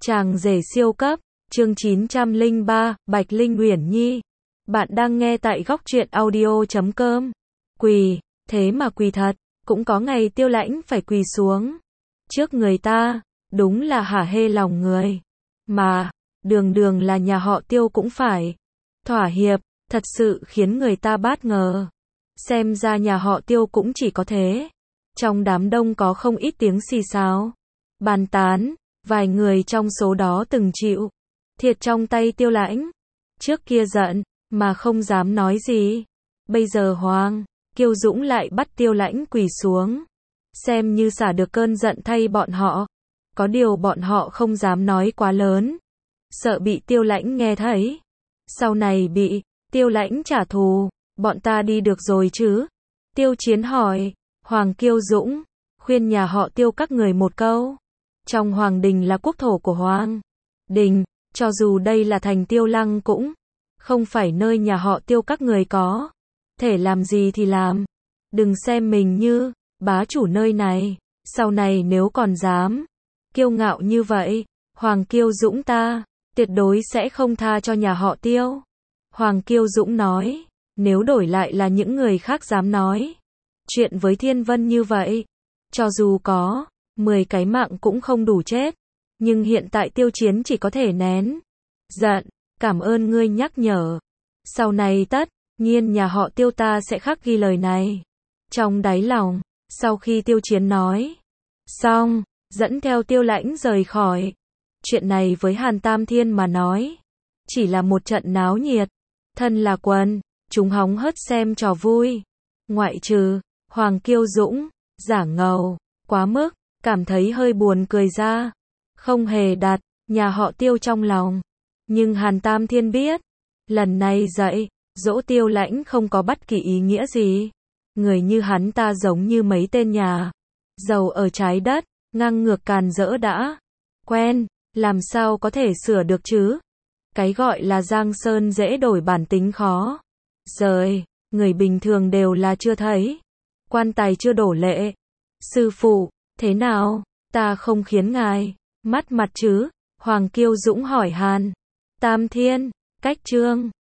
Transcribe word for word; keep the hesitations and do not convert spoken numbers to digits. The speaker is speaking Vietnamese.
Chàng rể siêu cấp, chương chín trăm lẻ ba, Bạch Linh Uyển Nhi. Bạn đang nghe tại góc truyện audio chấm com. Quỳ, thế mà quỳ thật, cũng có ngày Tiêu Lãnh phải quỳ xuống trước người ta, đúng là hả hê lòng người. Mà, đường đường là nhà họ Tiêu cũng phải thỏa hiệp, thật sự khiến người ta bất ngờ. Xem ra nhà họ Tiêu cũng chỉ có thế. Trong đám đông có không ít tiếng xì xào, bàn tán, vài người trong số đó từng chịu thiệt trong tay Tiêu Lãnh. Trước kia giận, mà không dám nói gì. Bây giờ Hoàng Kiêu Dũng lại bắt Tiêu Lãnh quỳ xuống, xem như xả được cơn giận thay bọn họ. Có điều bọn họ không dám nói quá lớn, sợ bị Tiêu Lãnh nghe thấy, sau này bị Tiêu Lãnh trả thù. Bọn ta đi được rồi chứ? Tiêu Chiến hỏi. Hoàng Kiêu Dũng khuyên nhà họ Tiêu các người một câu. Trong Hoàng Đình là quốc thổ của Hoàng Đình, cho dù đây là thành Tiêu Lăng cũng không phải nơi nhà họ Tiêu các người có thể làm gì thì làm. Đừng xem mình như bá chủ nơi này, sau này nếu còn dám kiêu ngạo như vậy, Hoàng Kiêu Dũng ta tuyệt đối sẽ không tha cho nhà họ Tiêu. Hoàng Kiêu Dũng nói, nếu đổi lại là những người khác dám nói chuyện với Thiên Vân như vậy, cho dù có mười cái mạng cũng không đủ chết. Nhưng hiện tại Tiêu Chiến chỉ có thể nén giận. Cảm ơn ngươi nhắc nhở. Sau này tất nhiên nhà họ Tiêu ta sẽ khắc ghi lời này trong đáy lòng. Sau khi Tiêu Chiến nói xong, dẫn theo Tiêu Lãnh rời khỏi. Chuyện này với Hàn Tam Thiên mà nói chỉ là một trận náo nhiệt. Thân là quần chúng hóng hớt xem trò vui, ngoại trừ Hoàng Kiêu Dũng giả ngầu quá mức, cảm thấy hơi buồn cười ra, không hề đặt nhà họ Tiêu trong lòng. Nhưng Hàn Tam Thiên biết, lần này dạy dỗ Tiêu Lãnh không có bất kỳ ý nghĩa gì. Người như hắn ta giống như mấy tên nhà giàu ở trái đất, ngang ngược càn rỡ đã quen, làm sao có thể sửa được chứ? Cái gọi là Giang Sơn dễ đổi bản tính khó rời, người bình thường đều là chưa thấy, quan tài chưa đổ lệ. Sư phụ, thế nào? Ta không khiến ngài mất mặt chứ? Hoàng Kiêu Dũng hỏi Hàn Tam Thiên. Cách chương